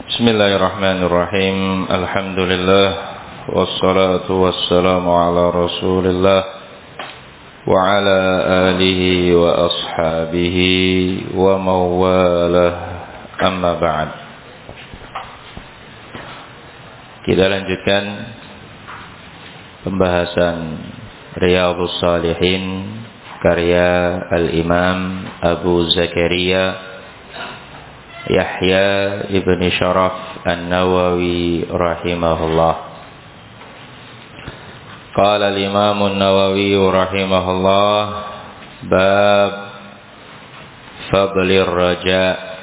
Bismillahirrahmanirrahim. Alhamdulillah wassalatu wassalamu ala Rasulillah wa ala alihi wa ashabihi wa mawalah. Amma ba'd. Kita lanjutkan pembahasan Riyadhus Shalihin karya Al-Imam Abu Zakaria Yahya ibn Sharaf An-Nawawi rahimahullah. Qala al-Imam An-Nawawi rahimahullah, bab fadlir raja,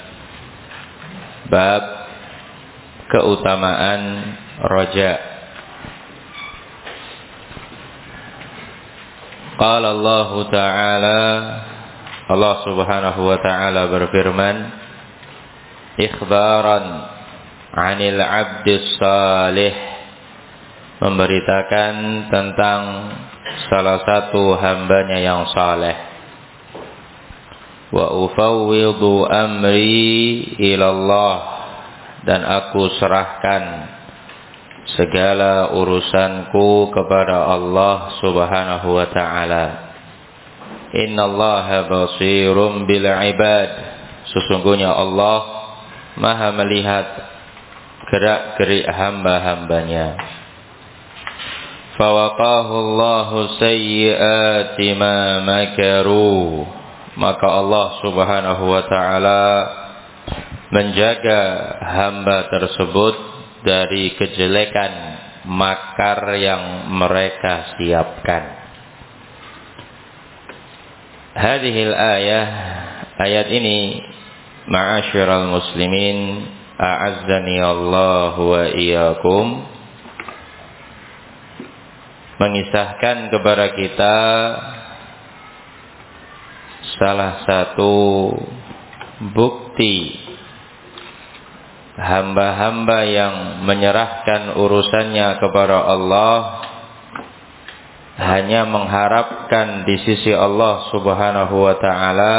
bab keutamaan raja. Qala Allah Ta'ala, Allah Subhanahu wa Ta'ala berfirman, ikhbaran 'anil 'abdis salih, memberitakan tentang salah satu hambanya yang saleh. Wa ufawwidu amri ilallah, dan aku serahkan segala urusanku kepada Allah Subhanahu wa Ta'ala. Innallaha basirum bil ibad, sesungguhnya Allah Maha melihat gerak-gerik hamba-hambanya. Fawaqahu Allahu sayyi'ati ma makaru, maka Allah Subhanahu wa Ta'ala menjaga hamba tersebut dari kejelekan makar yang mereka siapkan. Hadhil ayah, ayat ini, ma'asyiral muslimin, a'azzani Allah wa iyyakum, mengisahkan kepada kita salah satu bukti hamba-hamba yang menyerahkan urusannya kepada Allah, hanya mengharapkan di sisi Allah Subhanahu wa Ta'ala,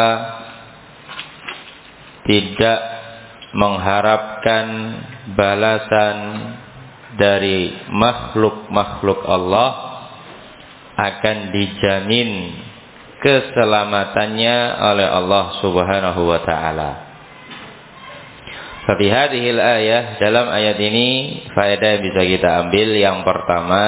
tidak mengharapkan balasan dari makhluk-makhluk Allah, akan dijamin keselamatannya oleh Allah Subhanahu wa Ta'ala. Fi hadhil ayah, dalam ayat ini faedah yang bisa kita ambil. Yang pertama,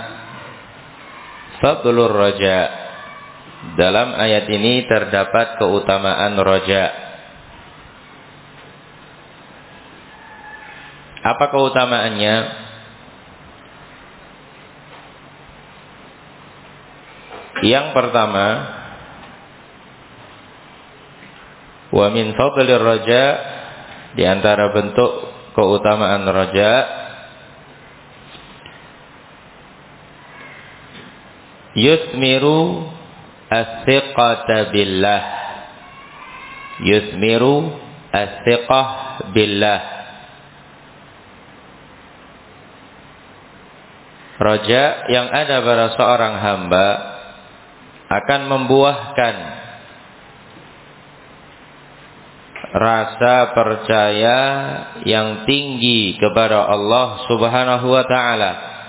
fadlur raja. Dalam ayat ini terdapat keutamaan raja. Apa keutamaannya? Yang pertama, wa min fadlir raja, di antara bentuk keutamaan raja, yusmiru as-thiqata billah, yusmiru as-thiqah billah. Raja yang ada pada seorang hamba akan membuahkan rasa percaya yang tinggi kepada Allah Subhanahu wa Ta'ala.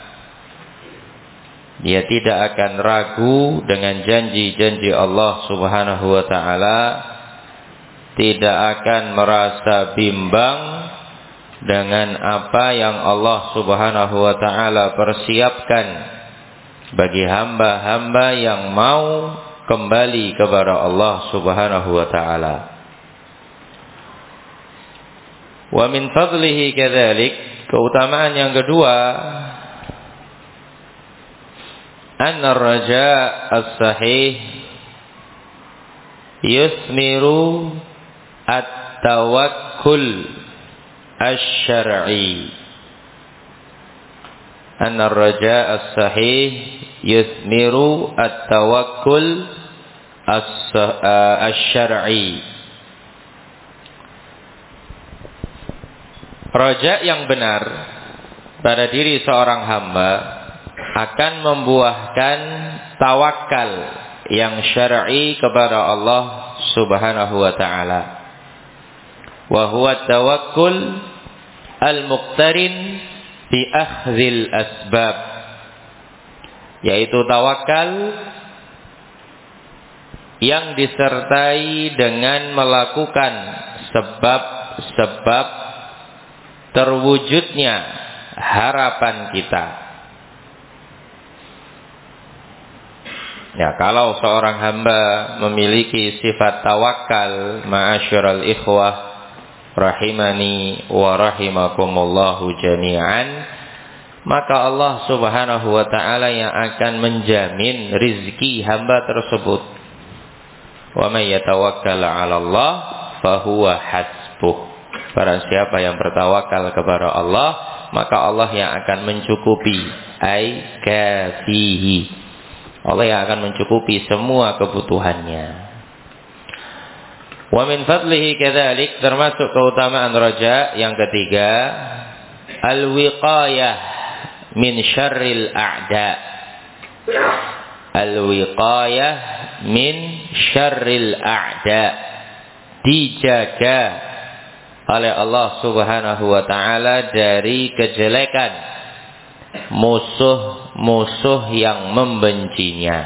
Dia tidak akan ragu dengan janji-janji Allah Subhanahu wa Ta'ala, tidak akan merasa bimbang dengan apa yang Allah Subhanahu wa Ta'ala persiapkan bagi hamba-hamba yang mau kembali kepada Allah Subhanahu wa Ta'ala. Wa min fadlihi kadzalik, keutamaan yang kedua, anna ar-raja as-sahih yusmiru at-tawakkul asy-syar'i. Anna ar-raja as-sahih yusmiru at-tawakkul asy-syar'i. Raja yang benar pada diri seorang hamba akan membuahkan tawakal yang syar'i kepada Allah Subhanahu wa Ta'ala. Wa huwa tawakkul al-muqtarin bi akhdhil asbab, yaitu tawakal yang disertai dengan melakukan sebab-sebab terwujudnya harapan kita. Ya, kalau seorang hamba memiliki sifat tawakal, ma'asyiral ikhwah rahimani wa rahimakumullahu jami'an, maka Allah Subhanahu wa ta'ala yang akan menjamin rizki hamba tersebut. Wa may yatawakkal 'ala Allah fahuwa hasbuh. Barang siapa yang bertawakal kepada Allah, maka Allah yang akan mencukupi, ai kafihi. Allah yang akan mencukupi semua kebutuhannya. Wa min fadlihi kadzalik, termasuk keutamaan raja yang ketiga, al-wiqayah min syarril a'da. Al-wiqayah min syarril a'da, dijaga oleh Allah Subhanahu wa ta'ala dari kejelekan musuh-musuh yang membencinya.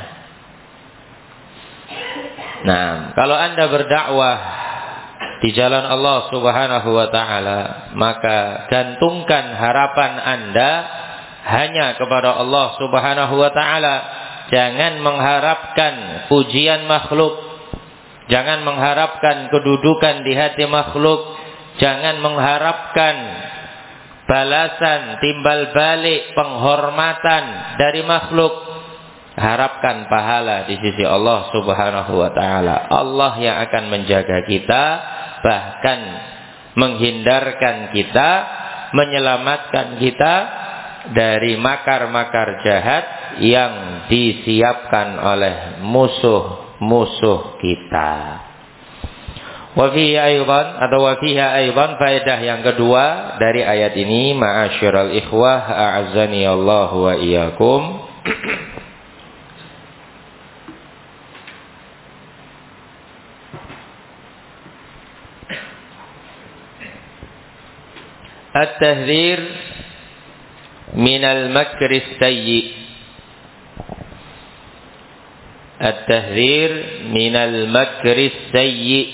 Nah, kalau Anda berdakwah di jalan Allah Subhanahu wa ta'ala, maka gantungkan harapan Anda hanya kepada Allah Subhanahu wa ta'ala. Jangan mengharapkan pujian makhluk, jangan mengharapkan kedudukan di hati makhluk, jangan mengharapkan balasan, timbal balik, penghormatan dari makhluk. Harapkan pahala di sisi Allah Subhanahu wa ta'ala. Allah yang akan menjaga kita, bahkan menghindarkan kita, menyelamatkan kita dari makar-makar jahat yang disiapkan oleh musuh-musuh kita. Wafiha aydan, faedah yang kedua dari ayat ini, ma'asyiral ikhwah a'azzani Allah wa iyyakum, at-tahdhir minal makris sayyi. At-tahdhir minal makris sayyi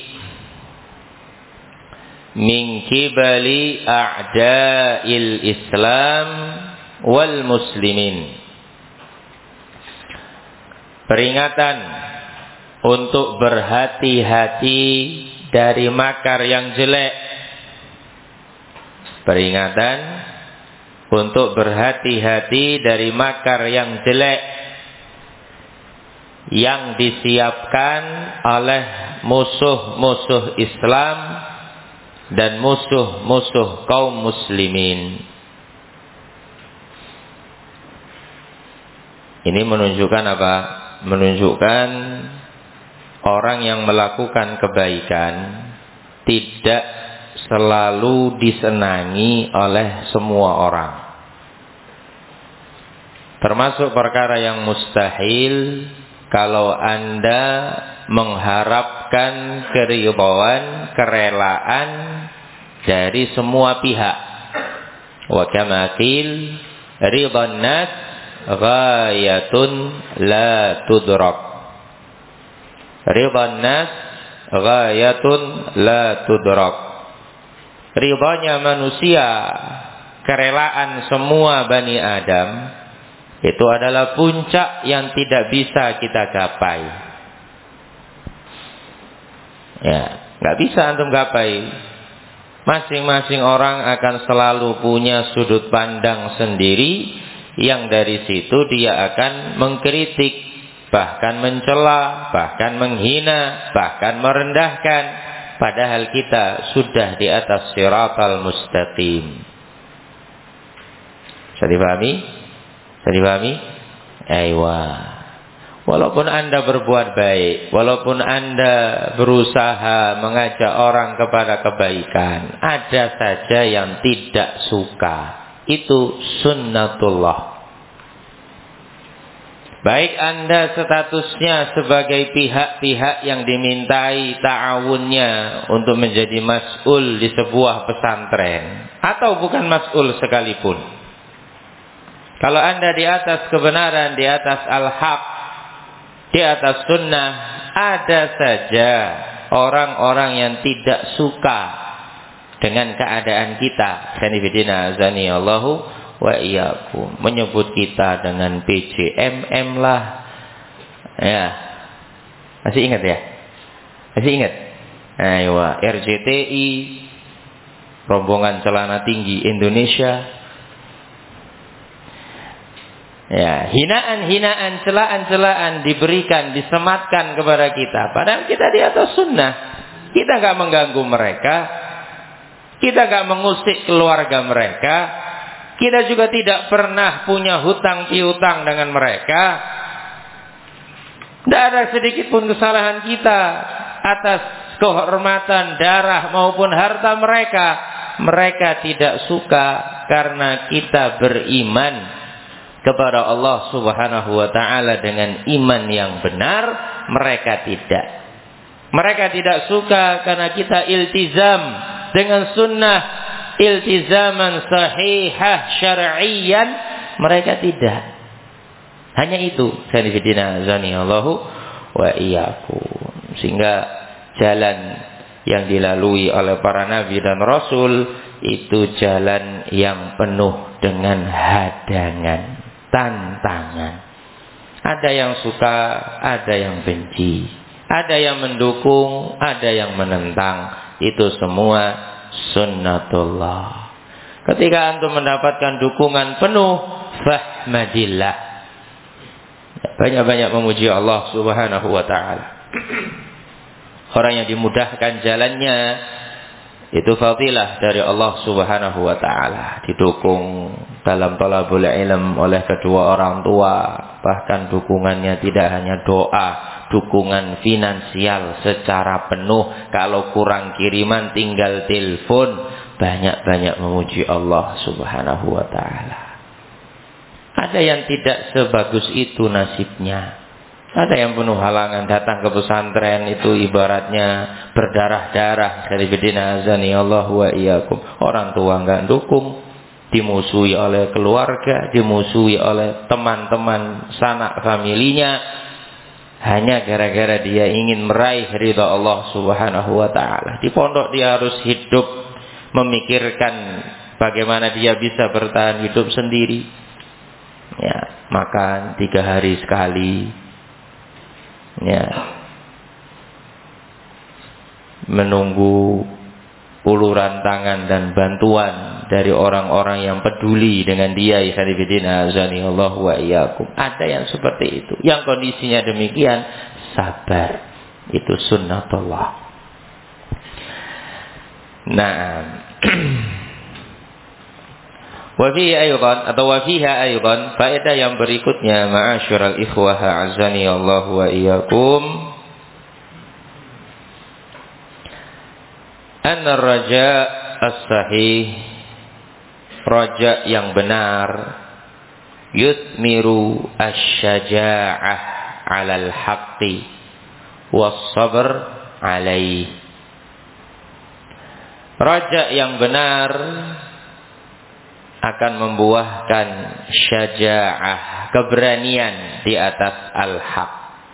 min kibali a'da'il Islam wal muslimin. Peringatan untuk berhati-hati dari makar yang jelek. Peringatan untuk berhati-hati dari makar yang jelek yang disiapkan oleh musuh-musuh Islam dan musuh-musuh kaum muslimin. Ini menunjukkan apa? Menunjukkan orang yang melakukan kebaikan tidak selalu disenangi oleh semua orang. Termasuk perkara yang mustahil kalau Anda mengharapkan keridhaan, kerelaan dari semua pihak. Wa kama qil ridhan nas ghayatun la tudrak. Ridhan nas ghayatun la tudrak. Ridhanya manusia, kerelaan semua Bani Adam, itu adalah puncak yang tidak bisa kita gapai. Ya, nggak bisa antum gapai. Masing-masing orang akan selalu punya sudut pandang sendiri, yang dari situ dia akan mengkritik, bahkan mencela, bahkan menghina, bahkan merendahkan, padahal kita sudah di atas siratal mustaqim. Bisa dipahami? Bisa dipahami? Aywa. Walaupun Anda berbuat baik, walaupun Anda berusaha mengajak orang kepada kebaikan, ada saja yang tidak suka. Itu sunnatullah. Baik Anda statusnya sebagai pihak-pihak yang dimintai ta'awunnya untuk menjadi mas'ul di sebuah pesantren, atau bukan mas'ul sekalipun. Kalau Anda di atas kebenaran, di atas al-haq, di atas sunnah, ada saja orang-orang yang tidak suka dengan keadaan kita. Sanifidina azani Allahu wa iyyakum, menyebut kita dengan PJMM lah. Ya. Masih ingat ya? Masih ingat? Ayo, RJTI, rombongan celana tinggi Indonesia. Ya, hinaan-hinaan, celaan-celaan diberikan, disematkan kepada kita. Padahal kita di atas sunnah. Kita enggak mengganggu mereka. Kita enggak mengusik keluarga mereka. Kita juga tidak pernah punya hutang piutang dengan mereka. Tidak ada sedikit pun kesalahan kita atas kehormatan darah maupun harta mereka. Mereka tidak suka karena kita beriman kepada Allah Subhanahu wa ta'ala dengan iman yang benar. Mereka tidak. Mereka tidak suka karena kita iltizam dengan sunnah, iltizaman sahihah syar'iyan. Mereka tidak. Hanya itu. Sanifidina azani Allahu wa iyyakum. Sehingga jalan yang dilalui oleh para nabi dan rasul itu jalan yang penuh dengan hadangan, tantangan. Ada yang suka, ada yang benci, ada yang mendukung, ada yang menentang. Itu semua sunnatullah. Ketika antum mendapatkan dukungan penuh, fahmadillah. Banyak-banyak memuji Allah Subhanahu wa ta'ala. Orang yang dimudahkan jalannya, itu fadilah dari Allah Subhanahu wa ta'ala. Didukung dalam thalabul ilm oleh kedua orang tua. Bahkan dukungannya tidak hanya doa, dukungan finansial secara penuh. Kalau kurang kiriman tinggal telepon. Banyak-banyak memuji Allah Subhanahu wa ta'ala. Ada yang tidak sebagus itu nasibnya. Ada yang penuh halangan, datang ke pesantren itu ibaratnya berdarah-darah. Sanifidina azani Allah wa iyyakum. Orang tua enggak dukung, dimusuhi oleh keluarga, dimusuhi oleh teman-teman sanak familinya, hanya gara-gara dia ingin meraih ridha Allah Subhanahu wa ta'ala. Di pondok dia harus hidup memikirkan bagaimana dia bisa bertahan hidup sendiri. Ya, makan 3 hari sekali. Ya, menunggu uluran tangan dan bantuan dari orang-orang yang peduli dengan dia. Ikhwanifidina azani Allah wa iyyakum. Ada yang seperti itu, yang kondisinya demikian, sabar. Itu sunnatullah. Nah, wa fihi aydan atau wa fiha aydan, faedah yang berikutnya, ma'asyiral ikhwah azani Allah wa iyyakum, anna raja as-sahih, raja yang benar, yuthmiru asy-syaja'ah 'alal haqqi was-sabr 'alaihi. Raja yang benar akan membuahkan syaja'ah, keberanian di atas al-haq,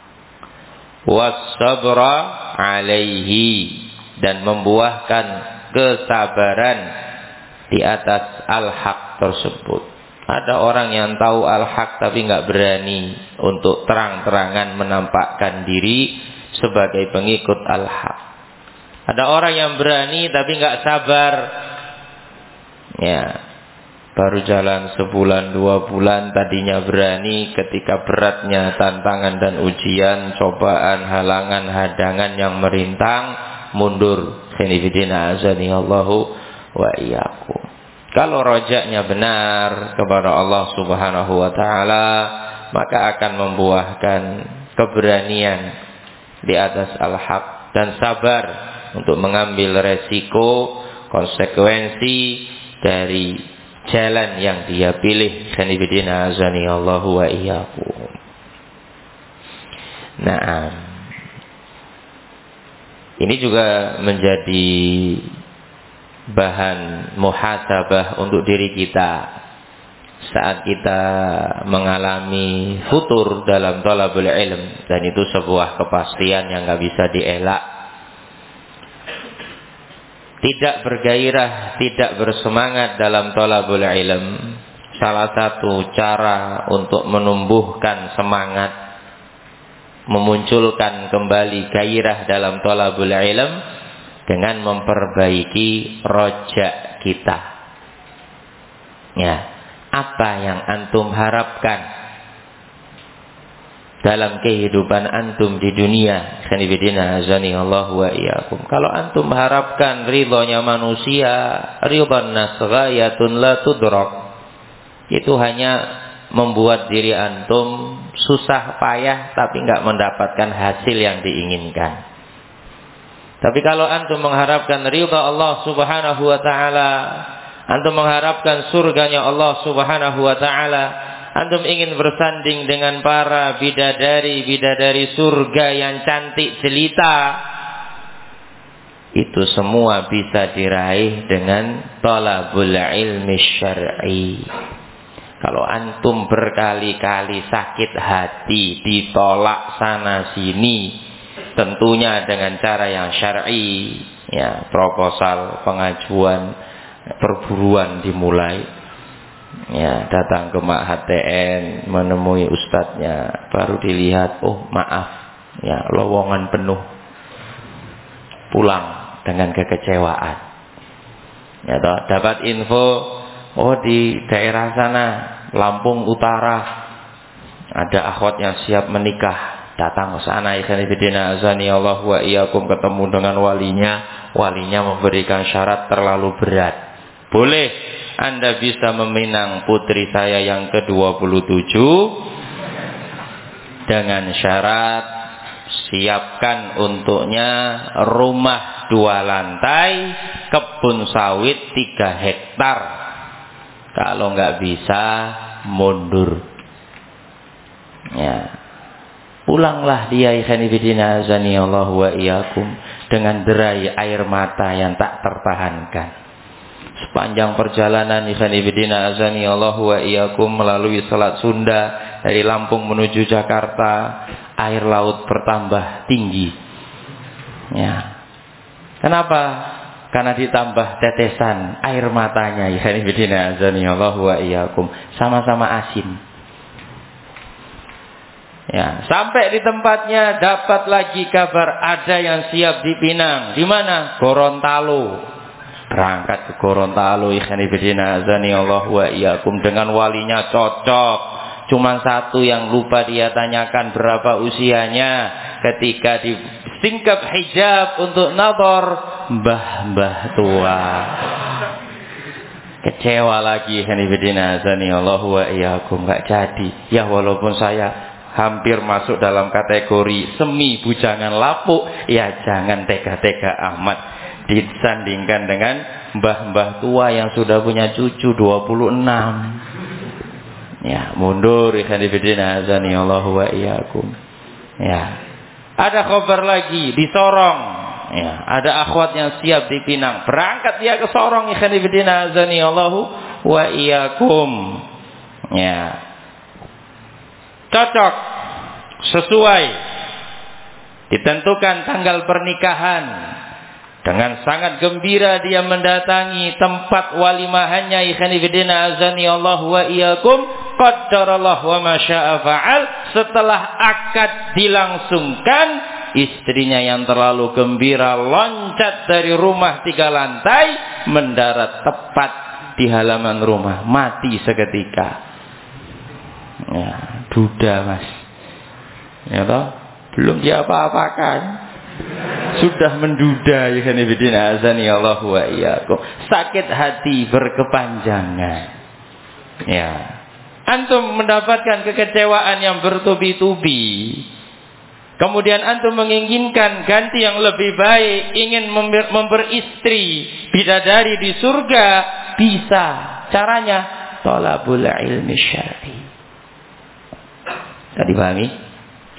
was-sabra 'alaihi, dan membuahkan kesabaran di atas al-haq tersebut. Ada orang yang tahu al-haq tapi enggak berani untuk terang-terangan menampakkan diri sebagai pengikut al-haq. Ada orang yang berani tapi enggak sabar. Ya, baru jalan sebulan 2 bulan, tadinya berani, ketika beratnya tantangan dan ujian, cobaan, halangan, hadangan yang merintang, mundur. Sanifidina azani Allahu wa iyyakum. Kalau rojaknya benar kepada Allah Subhanahu wa ta'ala, maka akan membuahkan keberanian di atas al-haq dan sabar untuk mengambil resiko, konsekuensi dari jalan yang dia pilih. Sanifidina azani Allahu wa iyyakum. Nah, ini juga menjadi bahan muhasabah untuk diri kita saat kita mengalami futur dalam thalabul ilm, dan itu sebuah kepastian yang gak bisa dielak. Tidak bergairah, tidak bersemangat dalam thalabul ilm, salah satu cara untuk menumbuhkan semangat, memunculkan kembali gairah dalam thalabul ilm dengan memperbaiki rojak kita. Ya, apa yang antum harapkan dalam kehidupan antum di dunia? Sanibidina azani Allah wa iyyakum. Kalau antum harapkan ridhonya manusia, ridhon nas ghayatun la tudrak, itu hanya membuat diri antum susah payah tapi enggak mendapatkan hasil yang diinginkan. Tapi kalau antum mengharapkan ridha Allah Subhanahu wa taala, antum mengharapkan surganya Allah Subhanahu wa taala, antum ingin bersanding dengan para bidadari-bidadari surga yang cantik jelita, itu semua bisa diraih dengan thalabul ilmi syar'i. Kalau antum berkali-kali sakit hati, ditolak sana sini, tentunya dengan cara yang syar'i, ya, proposal, pengajuan, perburuan dimulai, ya, datang ke Ma'had TN, menemui ustadznya, baru dilihat, oh maaf, ya, lowongan penuh, pulang dengan kekecewaan. Ya, toh, dapat info, oh di daerah sana, Lampung Utara, ada akhwat yang siap menikah. Datang ke sana, ikhwanifidina azani Allah wa iyyakum, ketemu dengan walinya memberikan syarat terlalu berat. Boleh Anda bisa meminang putri saya yang ke-27 dengan syarat siapkan untuknya rumah 2 lantai, kebun sawit 3 hektar. Kalau nggak bisa, mundur. Ya. Pulanglah dia, ikhwanifidina azani Allah wa iyyakum, dengan derai air mata yang tak tertahankan. Sepanjang perjalanan ikhwanifidina azani Allah wa iyyakum melalui Selat Sunda dari Lampung menuju Jakarta, air laut bertambah tinggi. Ya. Kenapa? Karena ditambah tetesan air matanya, ikhwanifidina azani Allah wa iyyakum, sama-sama asin. Ya, sampai di tempatnya dapat lagi kabar ada yang siap dipinang. Di mana? Gorontalo. Berangkat ke Gorontalo, ikhwanifidina azani Allah wa iyyakum, dengan walinya cocok. Cuma satu yang lupa dia tanyakan berapa usianya. Ketika disingkap hijab untuk nador, mbah-mbah tua. Kecewa lagi, ikhwanifidina azani Allah wa iyyakum, enggak jadi. Ya, walaupun saya hampir masuk dalam kategori semi bujangan lapuk, ya jangan tega-tega amat disandingkan dengan mbah-mbah tua yang sudah punya cucu 26. Ya, mundur, ikhwanifidina azani Allah wa iyyakum. Ya. Ada kabar lagi di Sorong. Ya, ada akhwat yang siap dipinang. Berangkat dia ke Sorong, ikhwanifidina azani Allah wa iyyakum. Ya. Cocok, sesuai, ditentukan tanggal pernikahan. Dengan sangat gembira dia mendatangi tempat walimahannya, ikhwanifidina azani Allah wa iyyakum. Qaddarallah wa ma syaa fa'al. Setelah akad dilangsungkan, istrinya yang terlalu gembira loncat dari rumah 3 lantai, mendarat tepat di halaman rumah, mati seketika. Ya, duda mas, ya toh, belum diapa-apakan, sudah menduda, ikhwanifidina azani Allah wa iyyakum. Sakit hati berkepanjangan. Ya, antum mendapatkan kekecewaan yang bertubi-tubi. Kemudian antum menginginkan ganti yang lebih baik, ingin memberistri bidadari di surga, bisa. Caranya thalabul ilmi syar'i. Tadi pahami?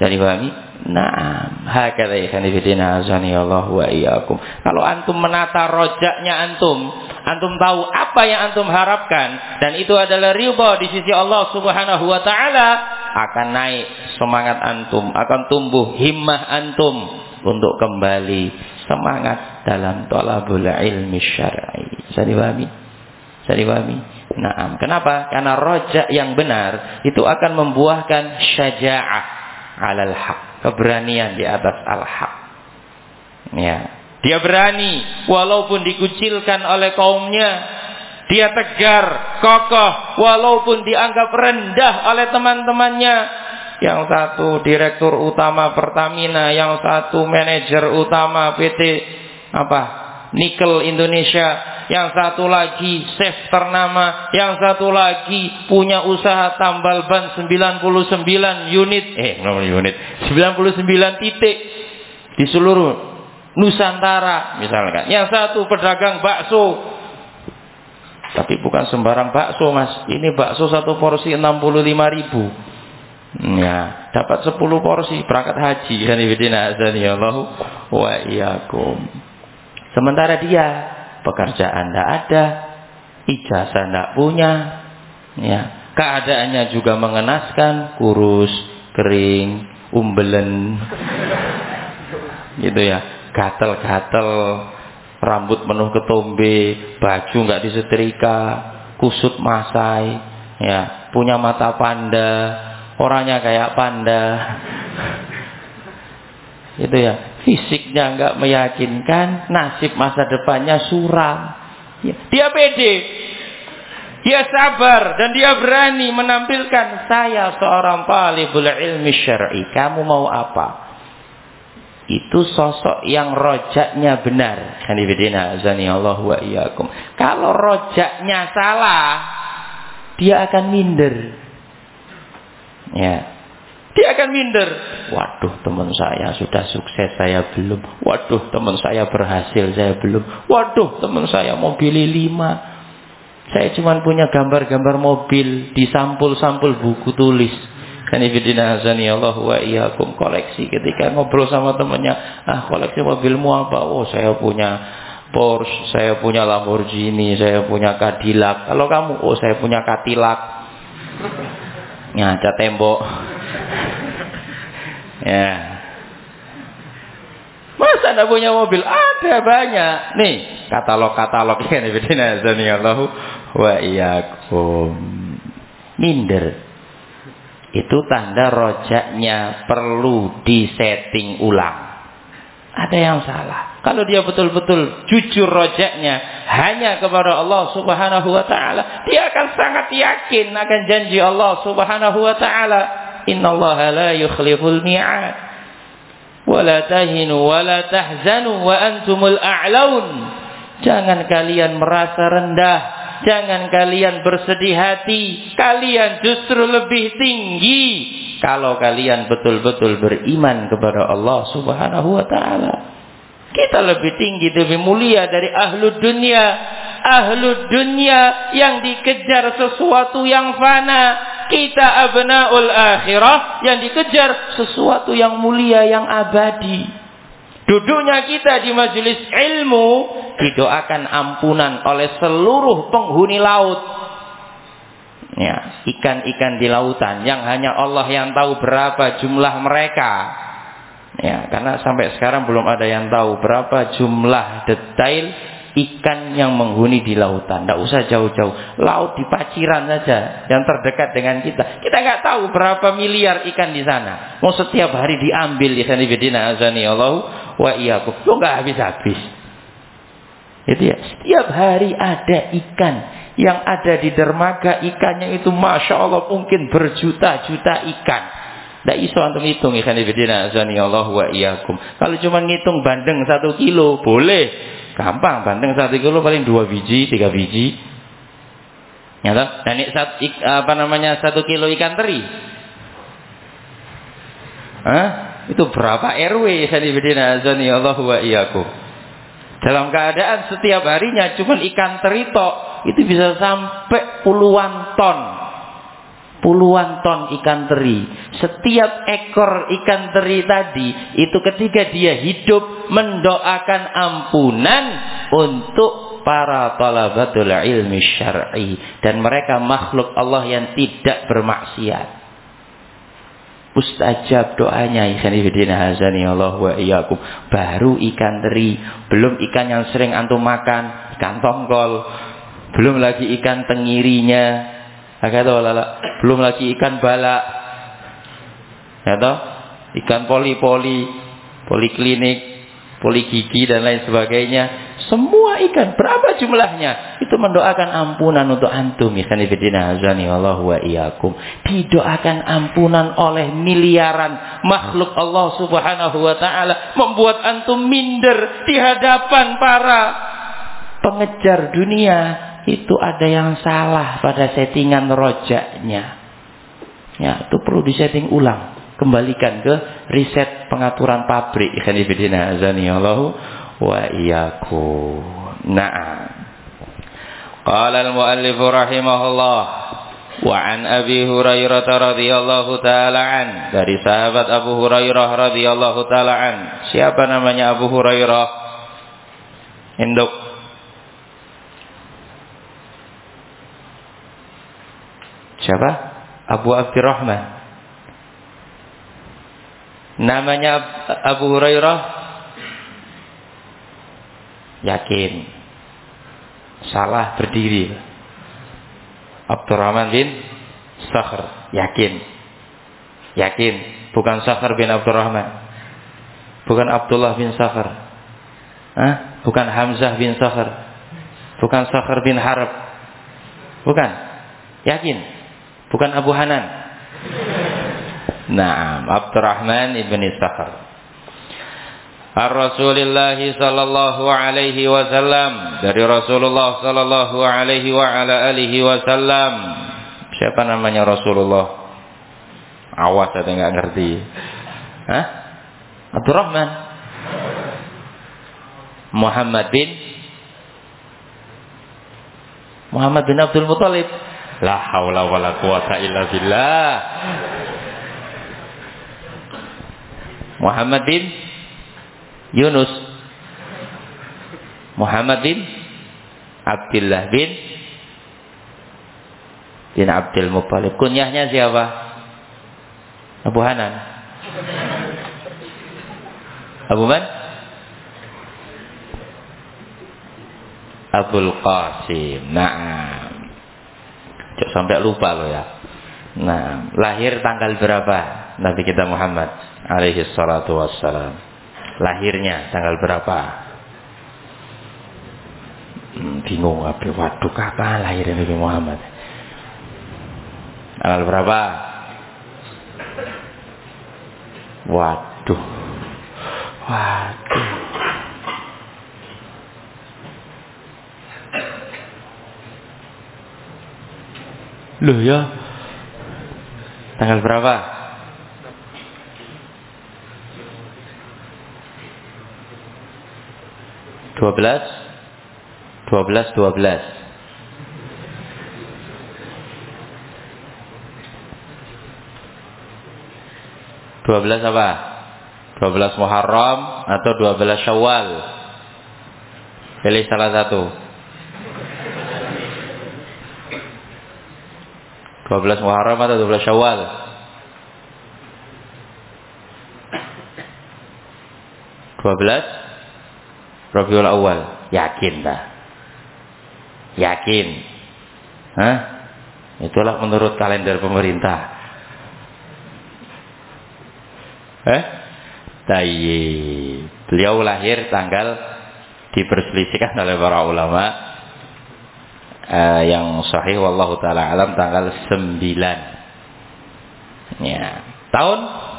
Jadi pahami? Naam, hakadha ikhwan fillah azani Allah wa iyyakum. Kalau antum menata rojaknya antum tahu apa yang antum harapkan dan itu adalah ridha di sisi Allah Subhanahu wa taala, akan naik semangat antum, akan tumbuh himmah antum untuk kembali semangat dalam thalabul ilmi syar'i. Bisa dipahami? Naam. Kenapa? Karena rojak yang benar itu akan membuahkan syaja'ah 'alal haq, keberanian di atas al-haq. Ya, dia berani walaupun dikucilkan oleh kaumnya. Dia tegar, kokoh walaupun dianggap rendah oleh teman-temannya. Yang satu direktur utama Pertamina, yang satu manajer utama PT Nikel Indonesia, yang satu lagi chef ternama, yang satu lagi punya usaha tambal ban 99 unit, 99 titik di seluruh Nusantara misalkan. Yang satu pedagang bakso, tapi bukan sembarang bakso mas, ini bakso satu porsi 65.000. Ya, dapat 10 porsi berangkat haji. Allah wa iyyakum. Sementara dia pekerjaan tidak ada, ijazah tidak punya, ya, keadaannya juga mengenaskan, kurus, kering, umbelen, gitu ya, gatel-gatel, rambut penuh ketombe, baju nggak disetrika, kusut masai, ya, punya mata panda, orangnya kayak panda, gitu ya. Fisiknya enggak meyakinkan, nasib masa depannya suram. Dia pede, dia sabar, dan dia berani menampilkan, saya seorang talibul ilmi syar'i. Kamu mau apa? Itu sosok yang rojaknya benar. Allah wa iyyakum. Kalau rojaknya salah, dia akan minder. Ya. Dia akan minder. Waduh, teman saya sudah sukses, saya belum. Waduh, teman saya berhasil, saya belum. Waduh, teman saya mobil 5. Saya cuma punya gambar-gambar mobil di sampul-sampul buku tulis. Allah wa iyyakum. Koleksi, ketika ngobrol sama temannya, koleksi mobilmu apa? Oh, saya punya Porsche, saya punya Lamborghini, saya punya Cadillac. Kalau kamu? Oh, saya punya Cadillac. Ngaca tembok. Ya. Masa tidak punya mobil? Ada banyak. Nih, katalog-katalog ini Allah wa iyyakum. Minder. Itu tanda rojaknya perlu disetting ulang. Ada yang salah. Kalau dia betul-betul jujur rojaknya hanya kepada Allah Subhanahu wa taala, dia akan sangat yakin akan janji Allah Subhanahu wa taala. Innallaha la yukhliful mi'ad. Wa la tahinu wa la tahzanu wa antumul a'laun. Jangan kalian merasa rendah, jangan kalian bersedih hati. Kalian justru lebih tinggi kalau kalian betul-betul beriman kepada Allah Subhanahu wa taala. Kita lebih tinggi, lebih mulia dari ahlud dunia. Ahlud dunia yang dikejar sesuatu yang fana. Kita abnaul akhirah yang dikejar sesuatu yang mulia, yang abadi. Duduknya kita di majelis ilmu didoakan ampunan oleh seluruh penghuni laut. Ya, ikan-ikan di lautan yang hanya Allah yang tahu berapa jumlah mereka. Ya, karena sampai sekarang belum ada yang tahu berapa jumlah detail ikan yang menghuni di lautan. Tidak usah jauh-jauh, laut di Paciran saja yang terdekat dengan kita. Kita nggak tahu berapa miliar ikan di sana. Mau setiap hari diambil ikan di Bedina azani Allah wa iyyakum. Lo nggak habis-habis. Itu ya. Setiap hari ada ikan yang ada di dermaga, ikannya itu masya Allah mungkin berjuta-juta ikan. Tidak iso antum hitung ikan di Bedina azani Allah wa iyyakum. Kalau cuma ngitung bandeng 1 kilo boleh. Gampang, bandeng 1 kilo paling 2 biji, 3 biji. Ya toh? Dan ini 1 kilo ikan teri. Itu berapa RW salibidina azani Allah wa iyyakum. Dalam keadaan setiap harinya cuma ikan teri tok, itu bisa sampai puluhan ton. puluhan ton ikan teri. Setiap ekor ikan teri tadi itu ketika dia hidup mendoakan ampunan untuk para talabatul ilmi syar'i, dan mereka makhluk Allah yang tidak bermaksiat. Mustajab doanya, ikhwanifidina hazani Allah wa iyyakum. Baru ikan teri, belum ikan yang sering antum makan, ikan tongkol, belum lagi ikan tengirinya, belum lagi ikan balak, ya toh, ikan poli-poli, poliklinik, poligigi dan lain sebagainya. Semua ikan, berapa jumlahnya? Itu mendoakan ampunan untuk antum, ikhwanifidina hazani Allah wa iyyakum. Didoakan ampunan oleh miliaran makhluk Allah Subhanahu wa taala, membuat antum minder di hadapan para pengejar dunia. Itu ada yang salah pada settingan rojaknya. Ya, itu perlu disetting ulang. Kembalikan ke riset pengaturan pabrik. Ikhwanifidina hazani Allah wa iyyakum. Na'am. Qala al-muallif rahimahullah wa an Abi Hurairah radhiyallahu taala an, dari sahabat Abu Hurairah radhiyallahu taala an. Siapa namanya Abu Hurairah? Induk. Siapa? Abu Abdurrahman. Namanya Abu Hurairah? Yakin? Salah, berdiri. Abdurrahman bin Sakhr. Yakin? Yakin? Bukan Sakhr bin Abdurrahman, bukan Abdullah bin Sakhr, bukan Hamzah bin Sakhr, bukan Sakhr bin Harb, bukan. Yakin? Bukan Abu Hanan. Naam, Abdurrahman ibn Sakhr. Ar-Rasulillah sallallahu alaihi wasallam, dari Rasulullah sallallahu alaihi wa ala alihi wasallam. Siapa namanya Rasulullah? Awas, ada enggak ngerti. Abdurrahman Muhammad bin Abdul Muthalib. La haula wala quwata illa billah. Muhammad bin Yunus, Muhammad bin Abdullah bin Abdul Muthalib. Kunyahnya siapa? Abu Hanan. Abu Man? Abul Qasim. Naam. Jangan sampai lupa lo ya. Nah, lahir tanggal berapa Nabi kita Muhammad alaihi salatu wassalam? Lahirnya tanggal berapa? Bingung apa? Waduh, kapan lahirnya Nabi Muhammad? Tanggal berapa? Waduh. Loh ya. Tanggal berapa? Dua belas apa? 12 Muharram atau 12 Syawal? Pilih salah satu. 12 Muharram atau 12 Syawal? 12 Rabiul Awal. Yakin dah? Yakin? Itulah menurut kalender pemerintah. Tayyib. Beliau lahir tanggal diperselisihkan oleh para ulama, yang sahih wallahu taala alam tanggal 9. Ya. Tahun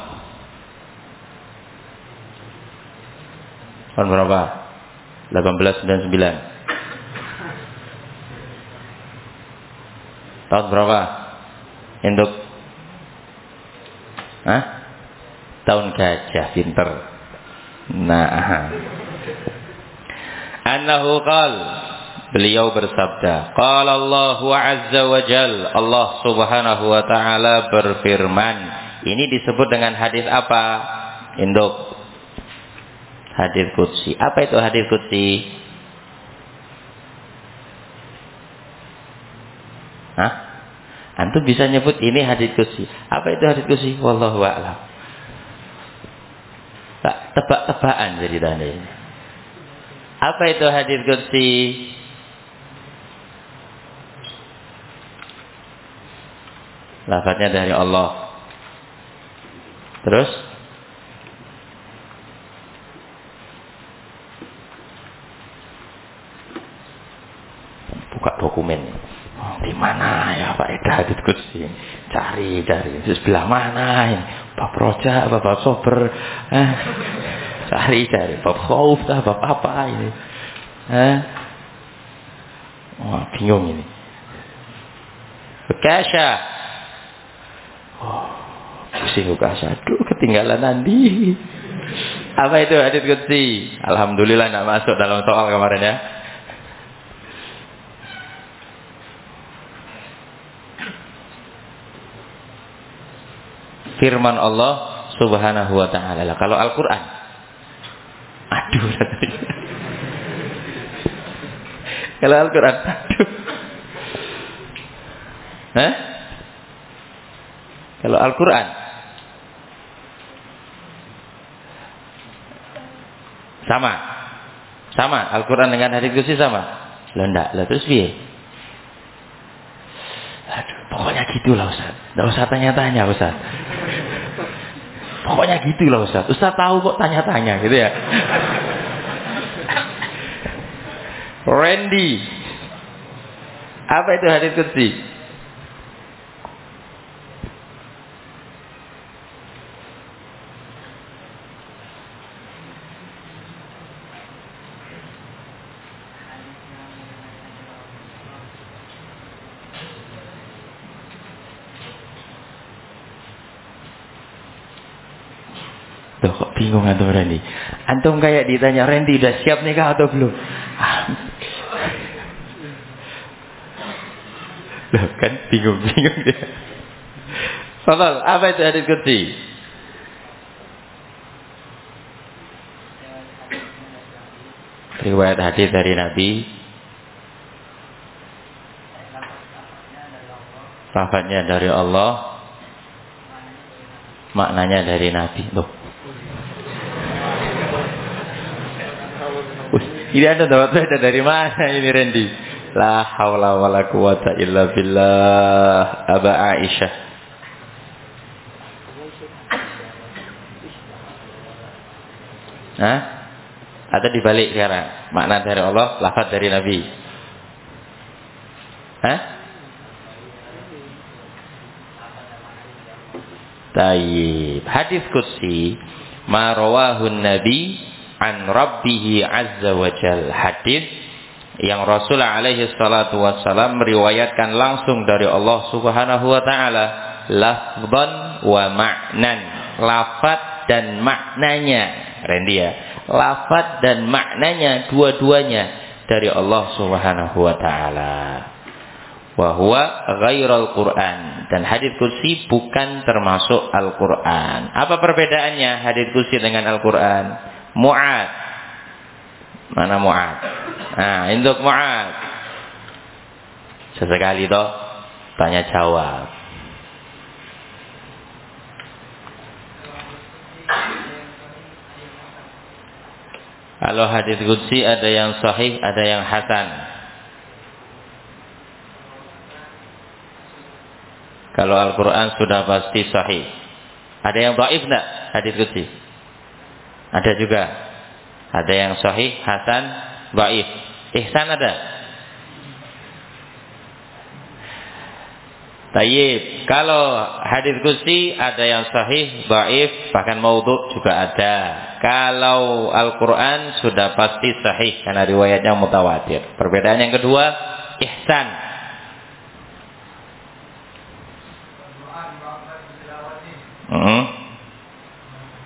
berapa? 1899. Tahun berapa? Induk? Tahun gajah, pinter. Nah, annahu qal, Beliau bersabda, qala Allahu azza wa jal, Allah Subhanahu wa taala berfirman. Ini disebut dengan hadis apa? Induk. Hadis qudsi. Apa itu hadis qudsi? Hah? Antum bisa nyebut ini hadis qudsi. Apa itu hadis qudsi? Wallahu a'lam. Tak tebak-tebakan ceritanya ini. Apa itu hadis qudsi? Lafadznya dari Allah. Terus buka dokumen. Oh, di mana ya Pak Eda hadis qudsi? Cari di sebelah mana ini? Bab roja, bab sober. Cari bab khauf, bab apa ini? Wah, bingung ini. Bekasya. Oh, pusing Bekasya. Aduh, ketinggalan nanti. Apa itu hadis qudsi? Alhamdulillah enggak masuk dalam soal kemarin ya. Firman Allah Subhanahu wa ta'ala. Kalau Al-Quran, aduh. Kalau Al-Quran, aduh. Kalau Al-Quran, sama. Al-Quran dengan hadis qudsi sama. Lah enggak, lah terus piye? Aduh, pokoknya gitulah Ustaz. Enggak usah tanya-tanya Ustaz. Pokoknya gitulah Ustaz. Ustaz tahu kok tanya-tanya gitu ya. Randy. Apa itu hadis qudsi? Loh, kok bingung antum Randy? Antum kayak ditanya Randy udah siap nikah atau belum? Loh, kan bingung dia. Fadhal, apa itu hadis qudsi? Riwayat hadis dari Nabi. Lafadznya dari Allah. Maknanya dari Nabi. Loh. Ini ada dapat dari mana ini Randy? La haula wala quwata illa billah. Aba Aisyah. Hah? Atau dibalik sekarang? Makna dari Allah, lafaz dari Nabi. Hah? Tayyib. Hadis qudsi ma rawahun Nabi an Rabbihi azza wa jal. Hadis yang Rasulullah alaihi salatu wassalam meriwayatkan langsung dari Allah Subhanahu wa taala, lafdhan wa ma'nan. Lafaz dan maknanya. Randy ya. Lafaz dan maknanya dua-duanya dari Allah Subhanahu wa taala. Wa huwa ghairal Quran, dan hadis qudsi bukan termasuk Al-Quran. Apa perbedaannya hadis qudsi dengan Al-Quran? Mu'ad. Mana Mu'ad? Nah, untuk Mu'ad. Sesekali toh tanya jawab. Kalau hadis qudsi ada yang sahih, ada yang hasan. Kalau Al-Quran sudah pasti sahih. Ada yang dhaif enggak hadis qudsi? Ada juga. Ada yang sahih, hasan, dhaif. Ihsan ada? Tayyib. Kalau hadis qudsi ada yang sahih, dhaif, bahkan maudhu juga ada. Kalau Al-Quran sudah pasti sahih karena riwayatnya mutawatir. Perbedaan yang kedua, ihsan.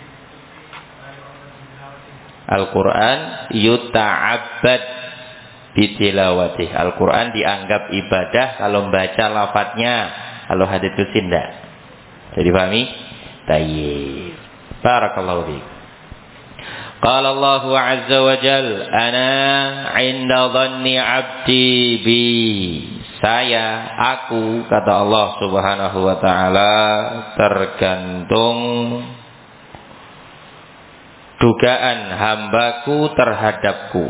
Al-Quran yuta'abbad bitilawati. Al-Quran dianggap ibadah kalau membaca lafadznya, kalau hadits qudsi tidak. Jadi pahami? Tayyib. Barakallahu fiik. Qala Allah azza wa jal, ana 'inda dhanni 'abdi bi. Saya, aku, kata Allah Subhanahu wa taala, tergantung dugaan hambaku terhadapku.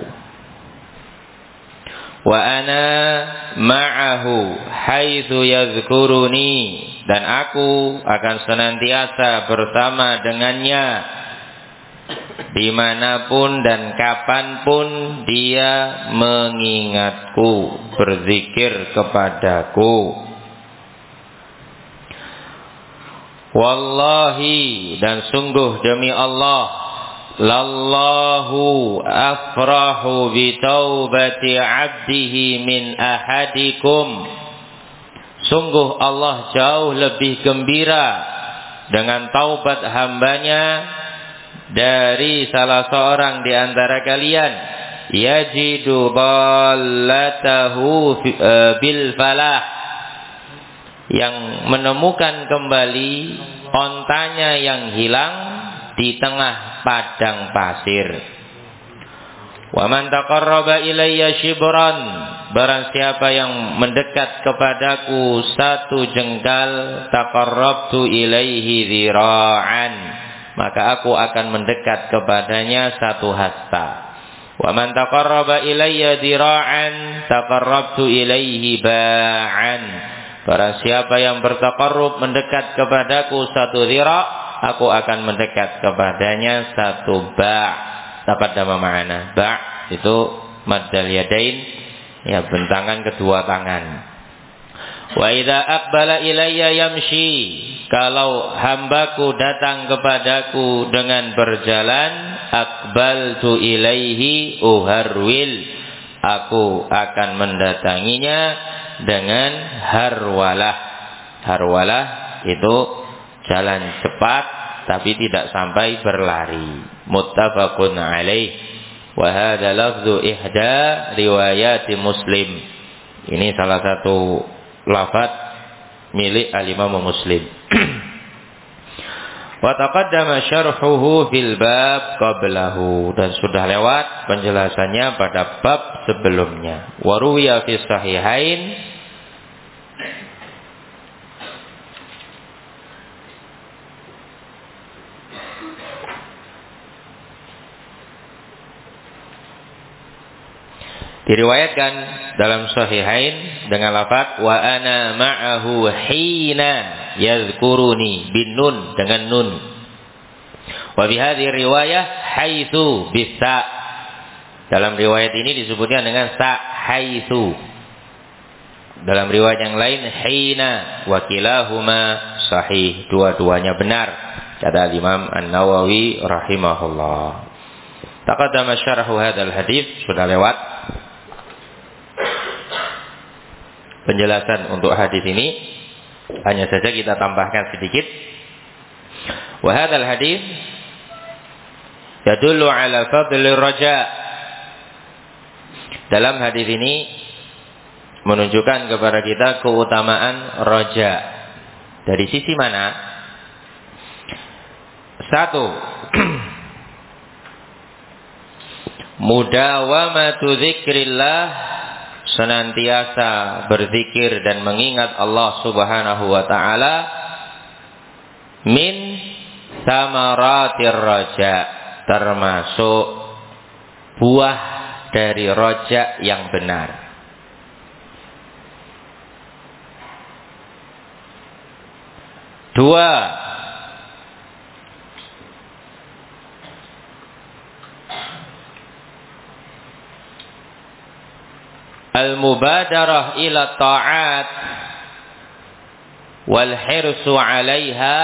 Wa ana ma'ahu haitsu yadhkuruni, dan aku akan senantiasa bersama dengannya dimanapun dan kapanpun dia mengingatku, berzikir kepadaku. Wallahi, dan sungguh demi Allah, lallahu afrahu bi taubati abdihi min ahadikum. Sungguh Allah jauh lebih gembira dengan taubat hambanya dari salah seorang di antara kalian, yajidu dallatahu bil falah, yang menemukan kembali ontanya yang hilang di tengah padang pasir. Wa man taqarraba ilayya shibran, barang siapa yang mendekat kepadaku satu jengkal, taqarrabtu ilaihi dhira'an, maka aku akan mendekat kepadanya satu hasta. Wa man taqarraba ilayya dhira'an, taqarrabtu ilaihi ba'an, barang siapa yang bertaqarrub mendekat kepadaku satu dhira', aku akan mendekat kepadanya satu ba'. Dapat nama ma'ana. Ba' itu maddal yadain, ya, bentangan kedua tangan. Wa idza aqbala ilayya yamshi, kalau hambaku datang kepadaku dengan berjalan, aqbaltu ilaihi uharwil, aku akan mendatanginya dengan harwalah. Harwalah itu jalan cepat tapi tidak sampai berlari. Muttafaqun alaih. Wa hadza lafdzu ihda riwayat Muslim. Ini salah satu lafaz milik al-Imam Muslim. Wa taqaddama syarhuhu fil bab qablahu, dan sudah lewat penjelasannya pada bab sebelumnya. Wa ruwiya fi sahihain, diriwayatkan dalam sahihain dengan lafaz wa ana ma'ahu hina yadhkuruni bin nun, dengan nun. Wa bi hadhihi riwayah haitsu bisa. Dalam riwayat ini disebutkan dengan sa, haitsu. Dalam riwayat yang lain hina, wa kilahuma sahih, dua-duanya benar, kata Imam An-Nawawi rahimahullah. Taqaddama syarhu hadzal hadits, sudah lewat penjelasan untuk hadis ini. Hanya saja kita tambahkan sedikit. Wa hadzal hadis yadullu ala fadli raja. Dalam hadis ini menunjukkan kepada kita keutamaan raja. Dari sisi mana? Satu, mudawamatu dzikrillah, senantiasa berzikir dan mengingat Allah Subhanahu wa taala, min samaratir raja, termasuk buah dari raja yang benar. Dua, al-mubadarah ila ta'at wal hirsu 'alaiha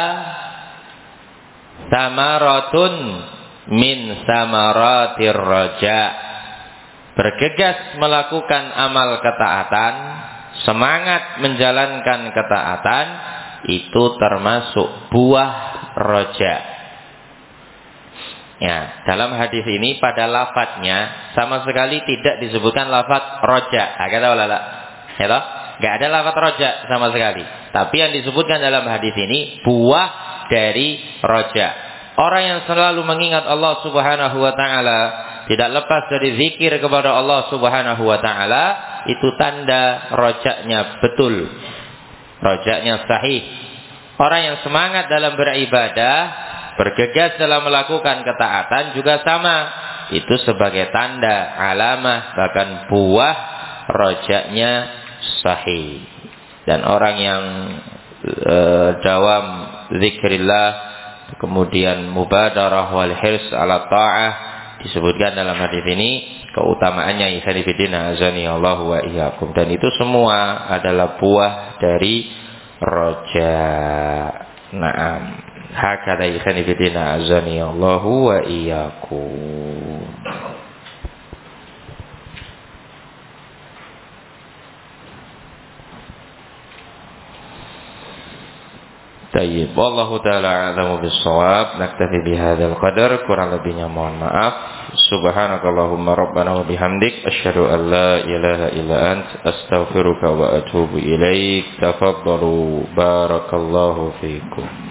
samaratun min samaratir raja. Bergegas melakukan amal ketaatan, semangat menjalankan ketaatan, itu termasuk buah raja. Ya, dalam hadis ini pada lafadznya sama sekali tidak disebutkan lafadz roja. Kata ulama, ya toh? Gak ada lafadz roja sama sekali. Tapi yang disebutkan dalam hadis ini buah dari roja. Orang yang selalu mengingat Allah Subhanahu wa taala, tidak lepas dari zikir kepada Allah Subhanahu wa taala, itu tanda rojaknya betul. Rojaknya sahih. Orang yang semangat dalam beribadah, bergegas dalam melakukan ketaatan juga sama. Itu sebagai tanda, alamah, bahkan buah rojaknya sahih. Dan orang yang dawam zikrillah, kemudian mubadarah wal hirs ala ta'ah, disebutkan dalam hadis ini keutamaannya ikhwan fillah azani Allah wa iyyakum. Dan itu semua adalah buah dari roja. Naam. Hakada ikhwan fillah azani Allah wa iyyakum. Tayyib, wallahu ta'ala a'lamu bis-shawab. Naktafi bihadzal qadar, kurang lebihnya mohon maaf. Subhanakallahumma rabbana wa bihamdik, asyhadu an la ilaha illa ant, astaghfiruka wa atubu ilaik. Tafaddalu, barakallahu fiikum.